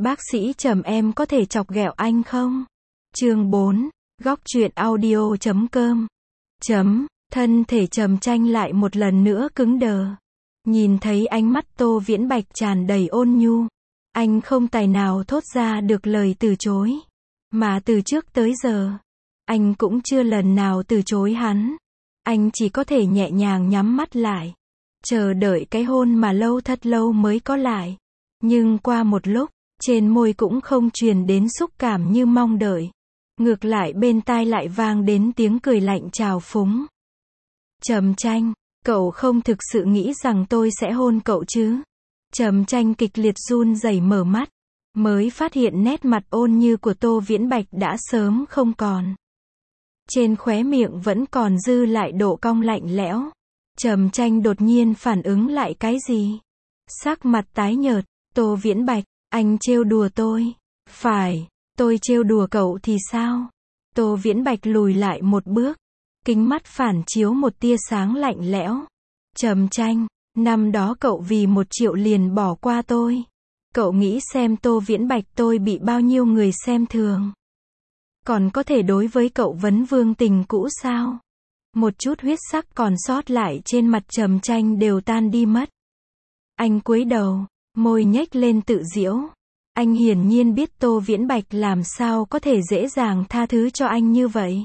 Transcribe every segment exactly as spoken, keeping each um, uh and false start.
Bác sĩ Trầm, em có thể chọc ghẹo anh không? Chương bốn, góc truyện audio chấm com. Chấm, thân thể Trầm Tranh lại một lần nữa cứng đờ. Nhìn thấy ánh mắt Tô Viễn Bạch tràn đầy ôn nhu, anh không tài nào thốt ra được lời từ chối. Mà từ trước tới giờ, anh cũng chưa lần nào từ chối hắn. Anh chỉ có thể nhẹ nhàng nhắm mắt lại, chờ đợi cái hôn mà lâu thật lâu mới có lại. Nhưng qua một lúc, trên môi cũng không truyền đến xúc cảm như mong đợi. Ngược lại bên tai lại vang đến tiếng cười lạnh trào phúng. Trầm Tranh, cậu không thực sự nghĩ rằng tôi sẽ hôn cậu chứ? Trầm Tranh kịch liệt run rẩy mở mắt, mới phát hiện nét mặt ôn như của Tô Viễn Bạch đã sớm không còn. Trên khóe miệng vẫn còn dư lại độ cong lạnh lẽo. Trầm Tranh đột nhiên phản ứng lại cái gì? Sắc mặt tái nhợt, Tô Viễn Bạch, anh trêu đùa tôi. Phải, tôi trêu đùa cậu thì sao? Tô Viễn Bạch lùi lại một bước, kính mắt phản chiếu một tia sáng lạnh lẽo. Trầm Tranh, năm đó cậu vì một triệu liền bỏ qua tôi. Cậu nghĩ xem Tô Viễn Bạch tôi bị bao nhiêu người xem thường. Còn có thể đối với cậu vấn vương tình cũ sao? Một chút huyết sắc còn sót lại trên mặt Trầm Tranh đều tan đi mất. Anh cúi đầu, môi nhếch lên tự giễu. Anh hiển nhiên biết Tô Viễn Bạch làm sao có thể dễ dàng tha thứ cho anh như vậy.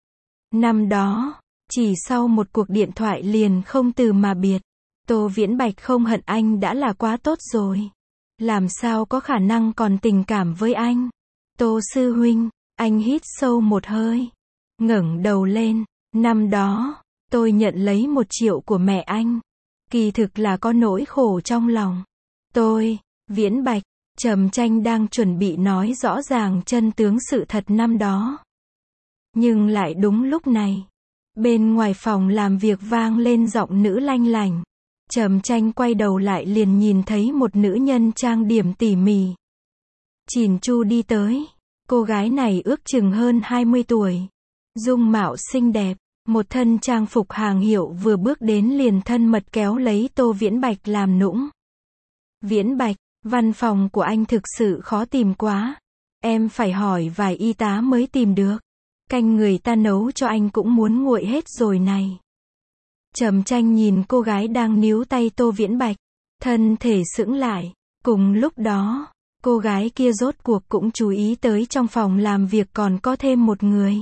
Năm đó, chỉ sau một cuộc điện thoại liền không từ mà biệt. Tô Viễn Bạch không hận anh đã là quá tốt rồi. Làm sao có khả năng còn tình cảm với anh? Tô sư huynh, anh hít sâu một hơi, ngẩng đầu lên. Năm đó, tôi nhận lấy một triệu của mẹ anh. Kỳ thực là có nỗi khổ trong lòng. Tôi, Viễn Bạch, Trầm Tranh đang chuẩn bị nói rõ ràng chân tướng sự thật năm đó. Nhưng lại đúng lúc này, bên ngoài phòng làm việc vang lên giọng nữ lanh lảnh. Trầm Tranh quay đầu lại liền nhìn thấy một nữ nhân trang điểm tỉ mỉ, chỉn chu đi tới. Cô gái này ước chừng hơn hai mươi tuổi, dung mạo xinh đẹp, một thân trang phục hàng hiệu, vừa bước đến liền thân mật kéo lấy Tô Viễn Bạch làm nũng. Viễn Bạch, văn phòng của anh thực sự khó tìm quá. Em phải hỏi vài y tá mới tìm được. Canh người ta nấu cho anh cũng muốn nguội hết rồi này. Trầm Tranh nhìn cô gái đang níu tay Tô Viễn Bạch, thân thể sững lại. Cùng lúc đó, cô gái kia rốt cuộc cũng chú ý tới trong phòng làm việc còn có thêm một người.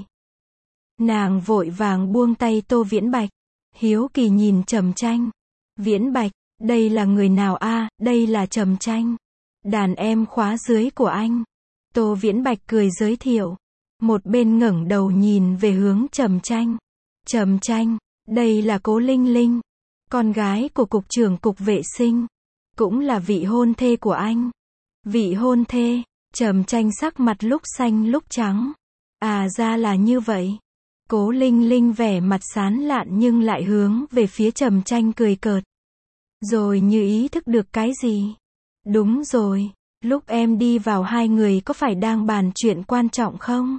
Nàng vội vàng buông tay Tô Viễn Bạch, hiếu kỳ nhìn Trầm Tranh. Viễn Bạch, đây là người nào a? À, đây là Trầm Tranh, đàn em khóa dưới của anh. Tô Viễn Bạch cười giới thiệu, một bên ngẩng đầu nhìn về hướng Trầm Tranh. Trầm Tranh, đây là Cố Linh Linh, con gái của cục trưởng cục vệ sinh, cũng là vị hôn thê của anh. Vị hôn thê? Trầm Tranh sắc mặt lúc xanh lúc trắng. À ra là như vậy. Cố Linh Linh vẻ mặt sán lạn nhưng lại hướng về phía Trầm Tranh cười cợt. Rồi như ý thức được cái gì. Đúng rồi, lúc em đi vào hai người có phải đang bàn chuyện quan trọng không?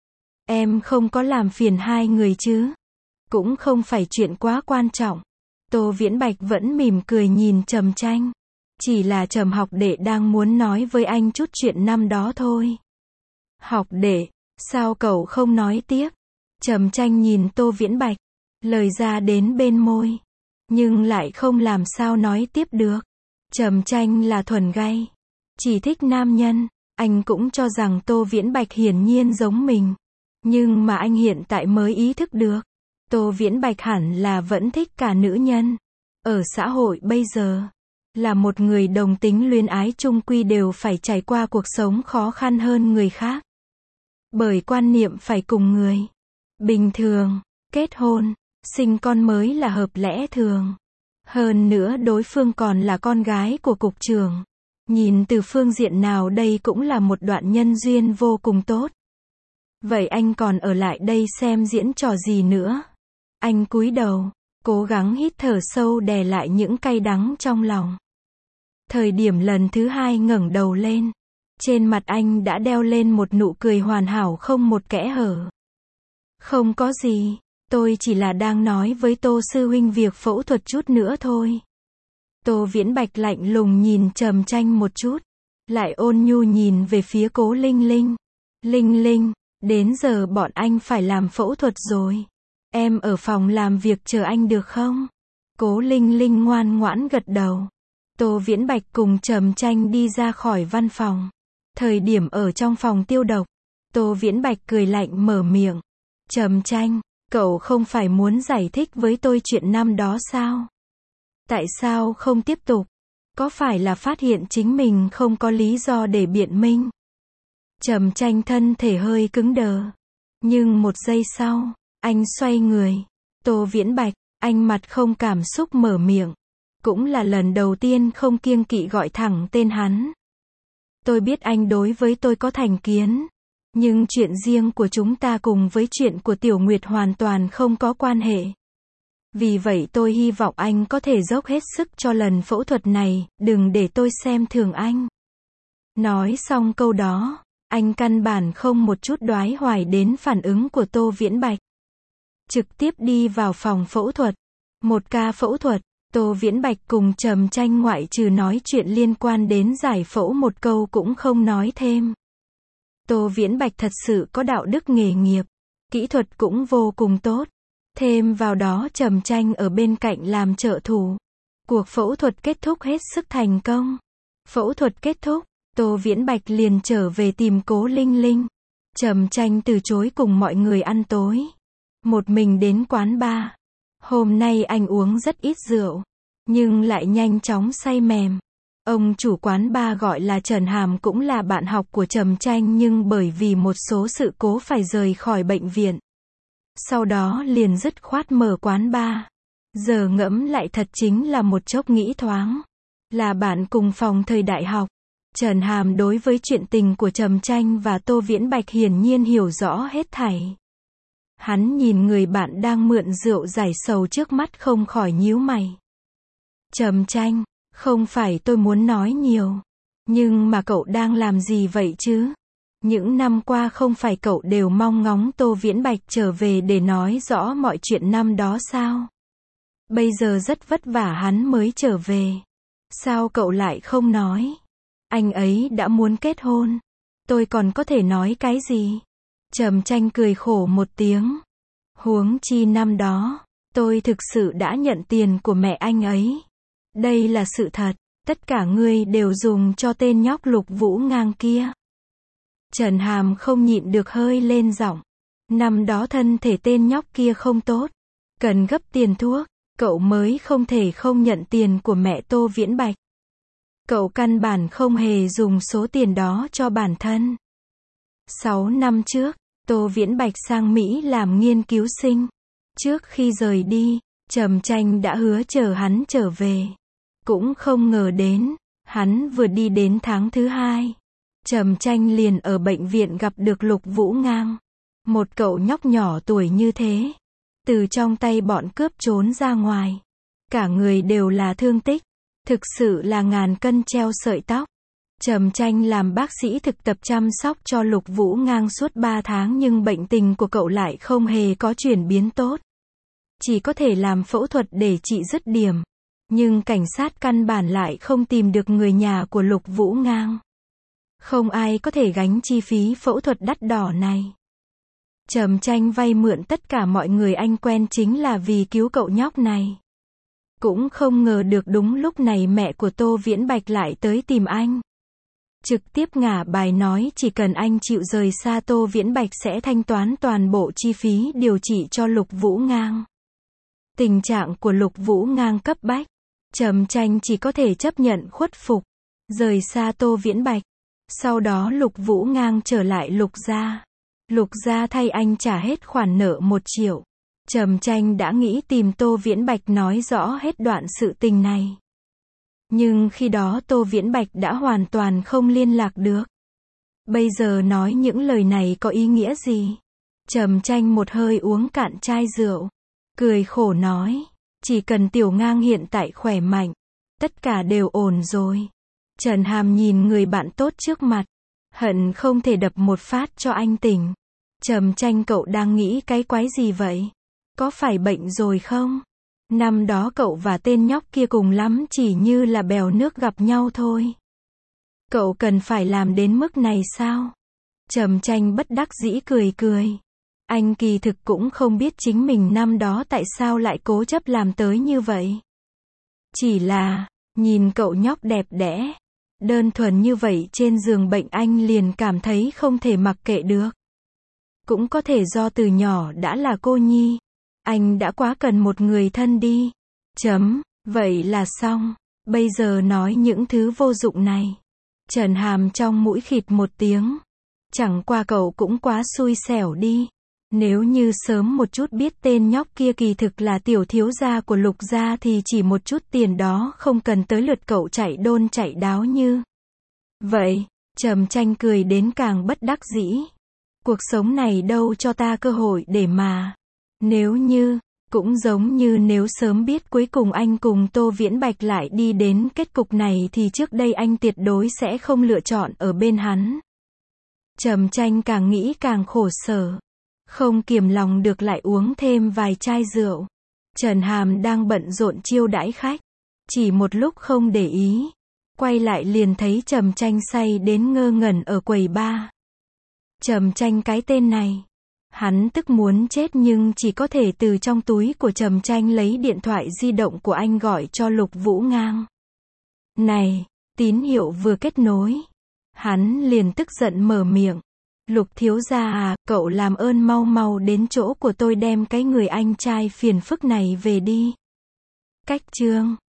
Em không có làm phiền hai người chứ? Cũng không phải chuyện quá quan trọng. Tô Viễn Bạch vẫn mỉm cười nhìn Trầm Tranh. Chỉ là Trầm học đệ đang muốn nói với anh chút chuyện năm đó thôi. Học đệ, sao cậu không nói tiếp? Trầm Tranh nhìn Tô Viễn Bạch, lời ra đến bên môi, nhưng lại không làm sao nói tiếp được. Trầm Tranh là thuần gay, chỉ thích nam nhân. Anh cũng cho rằng Tô Viễn Bạch hiển nhiên giống mình, nhưng mà anh hiện tại mới ý thức được, Tô Viễn Bạch hẳn là vẫn thích cả nữ nhân. Ở xã hội bây giờ, là một người đồng tính luyến ái chung quy đều phải trải qua cuộc sống khó khăn hơn người khác. Bởi quan niệm phải cùng người bình thường, kết hôn, sinh con mới là hợp lẽ thường. Hơn nữa đối phương còn là con gái của cục trưởng. Nhìn từ phương diện nào đây cũng là một đoạn nhân duyên vô cùng tốt. Vậy anh còn ở lại đây xem diễn trò gì nữa? Anh cúi đầu, cố gắng hít thở sâu đè lại những cay đắng trong lòng. Thời điểm lần thứ hai ngẩng đầu lên, trên mặt anh đã đeo lên một nụ cười hoàn hảo không một kẽ hở. Không có gì, tôi chỉ là đang nói với Tô sư huynh việc phẫu thuật chút nữa thôi. Tô Viễn Bạch lạnh lùng nhìn Trầm Tranh một chút, lại ôn nhu nhìn về phía Cố Linh Linh. Linh Linh, đến giờ bọn anh phải làm phẫu thuật rồi. Em ở phòng làm việc chờ anh được không? Cố Linh Linh ngoan ngoãn gật đầu. Tô Viễn Bạch cùng Trầm Tranh đi ra khỏi văn phòng. Thời điểm ở trong phòng tiêu độc, Tô Viễn Bạch cười lạnh mở miệng. Trầm Tranh, cậu không phải muốn giải thích với tôi chuyện năm đó sao? Tại sao không tiếp tục? Có phải là phát hiện chính mình không có lý do để biện minh? Trầm Tranh thân thể hơi cứng đờ. Nhưng một giây sau, anh xoay người. Tô Viễn Bạch, anh mặt không cảm xúc mở miệng. Cũng là lần đầu tiên không kiêng kỵ gọi thẳng tên hắn. Tôi biết anh đối với tôi có thành kiến. Nhưng chuyện riêng của chúng ta cùng với chuyện của Tiểu Nguyệt hoàn toàn không có quan hệ. Vì vậy tôi hy vọng anh có thể dốc hết sức cho lần phẫu thuật này, đừng để tôi xem thường anh. Nói xong câu đó, anh căn bản không một chút đoái hoài đến phản ứng của Tô Viễn Bạch. Trực tiếp đi vào phòng phẫu thuật. Một ca phẫu thuật, Tô Viễn Bạch cùng Trầm Tranh ngoại trừ nói chuyện liên quan đến giải phẫu một câu cũng không nói thêm. Tô Viễn Bạch thật sự có đạo đức nghề nghiệp, kỹ thuật cũng vô cùng tốt. Thêm vào đó Trầm Tranh ở bên cạnh làm trợ thủ. Cuộc phẫu thuật kết thúc hết sức thành công. Phẫu thuật kết thúc, Tô Viễn Bạch liền trở về tìm Cố Linh Linh. Trầm Tranh từ chối cùng mọi người ăn tối. Một mình đến quán bar. Hôm nay anh uống rất ít rượu, nhưng lại nhanh chóng say mềm. Ông chủ quán bar gọi là Trần Hàm cũng là bạn học của Trầm Tranh nhưng bởi vì một số sự cố phải rời khỏi bệnh viện. Sau đó liền dứt khoát mở quán bar. Giờ ngẫm lại thật chính là một chốc nghĩ thoáng. Là bạn cùng phòng thời đại học. Trần Hàm đối với chuyện tình của Trầm Tranh và Tô Viễn Bạch hiển nhiên hiểu rõ hết thảy. Hắn nhìn người bạn đang mượn rượu giải sầu trước mắt không khỏi nhíu mày. Trầm Tranh, không phải tôi muốn nói nhiều. Nhưng mà cậu đang làm gì vậy chứ? Những năm qua không phải cậu đều mong ngóng Tô Viễn Bạch trở về để nói rõ mọi chuyện năm đó sao? Bây giờ rất vất vả hắn mới trở về. Sao cậu lại không nói? Anh ấy đã muốn kết hôn. Tôi còn có thể nói cái gì? Trầm Tranh cười khổ một tiếng. Huống chi năm đó, tôi thực sự đã nhận tiền của mẹ anh ấy. Đây là sự thật, tất cả ngươi đều dùng cho tên nhóc Lục Vũ Ngang kia. Trần Hàm không nhịn được hơi lên giọng. Năm đó thân thể tên nhóc kia không tốt, cần gấp tiền thuốc, cậu mới không thể không nhận tiền của mẹ Tô Viễn Bạch. Cậu căn bản không hề dùng số tiền đó cho bản thân. Sáu năm trước, Tô Viễn Bạch sang Mỹ làm nghiên cứu sinh. Trước khi rời đi, Trầm Tranh đã hứa chờ hắn trở về. Cũng không ngờ đến, hắn vừa đi đến tháng thứ hai. Trầm Tranh liền ở bệnh viện gặp được Lục Vũ Ngang. Một cậu nhóc nhỏ tuổi như thế. Từ trong tay bọn cướp trốn ra ngoài. Cả người đều là thương tích. Thực sự là ngàn cân treo sợi tóc. Trầm Tranh làm bác sĩ thực tập chăm sóc cho Lục Vũ Ngang suốt ba tháng nhưng bệnh tình của cậu lại không hề có chuyển biến tốt. Chỉ có thể làm phẫu thuật để trị dứt điểm. Nhưng cảnh sát căn bản lại không tìm được người nhà của Lục Vũ Ngang. Không ai có thể gánh chi phí phẫu thuật đắt đỏ này. Trầm Tranh vay mượn tất cả mọi người anh quen chính là vì cứu cậu nhóc này. Cũng không ngờ được đúng lúc này mẹ của Tô Viễn Bạch lại tới tìm anh. Trực tiếp ngả bài nói chỉ cần anh chịu rời xa Tô Viễn Bạch sẽ thanh toán toàn bộ chi phí điều trị cho Lục Vũ Ngang. Tình trạng của Lục Vũ Ngang cấp bách. Trầm Tranh chỉ có thể chấp nhận khuất phục, rời xa Tô Viễn Bạch. Sau đó Lục Vũ Ngang trở lại Lục gia. Lục gia thay anh trả hết khoản nợ một triệu. Trầm Tranh đã nghĩ tìm Tô Viễn Bạch nói rõ hết đoạn sự tình này. Nhưng khi đó Tô Viễn Bạch đã hoàn toàn không liên lạc được. Bây giờ nói những lời này có ý nghĩa gì? Trầm Tranh một hơi uống cạn chai rượu. Cười khổ nói. Chỉ cần Tiểu Ngang hiện tại khỏe mạnh. Tất cả đều ổn rồi. Trần Hàm nhìn người bạn tốt trước mặt. Hận không thể đập một phát cho anh tỉnh. Trầm Tranh cậu đang nghĩ cái quái gì vậy? Có phải bệnh rồi không? Năm đó cậu và tên nhóc kia cùng lắm chỉ như là bèo nước gặp nhau thôi. Cậu cần phải làm đến mức này sao? Trầm Tranh bất đắc dĩ cười cười. Anh kỳ thực cũng không biết chính mình năm đó tại sao lại cố chấp làm tới như vậy. Chỉ là, nhìn cậu nhóc đẹp đẽ, đơn thuần như vậy trên giường bệnh anh liền cảm thấy không thể mặc kệ được. Cũng có thể do từ nhỏ đã là cô nhi. Anh đã quá cần một người thân đi. Chấm, vậy là xong. Bây giờ nói những thứ vô dụng này. Trần Hàm trong mũi khịt một tiếng. Chẳng qua cậu cũng quá xui xẻo đi. Nếu như sớm một chút biết tên nhóc kia kỳ thực là tiểu thiếu gia của Lục gia thì chỉ một chút tiền đó không cần tới lượt cậu chạy đôn chạy đáo như vậy. Trầm Tranh cười đến càng bất đắc dĩ. Cuộc sống này đâu cho ta cơ hội để mà. Nếu như, cũng giống như nếu sớm biết cuối cùng anh cùng Tô Viễn Bạch lại đi đến kết cục này thì trước đây anh tuyệt đối sẽ không lựa chọn ở bên hắn. Trầm Tranh càng nghĩ càng khổ sở. Không kiềm lòng được lại uống thêm vài chai rượu. Trần Hàm đang bận rộn chiêu đãi khách. Chỉ một lúc không để ý. Quay lại liền thấy Trầm Tranh say đến ngơ ngẩn ở quầy bar. Trầm Tranh cái tên này. Hắn tức muốn chết nhưng chỉ có thể từ trong túi của Trầm Tranh lấy điện thoại di động của anh gọi cho Lục Vũ Ngang. Này, tín hiệu vừa kết nối. Hắn liền tức giận mở miệng. Lục thiếu gia à, cậu làm ơn mau mau đến chỗ của tôi đem cái người anh trai phiền phức này về đi. Cách chương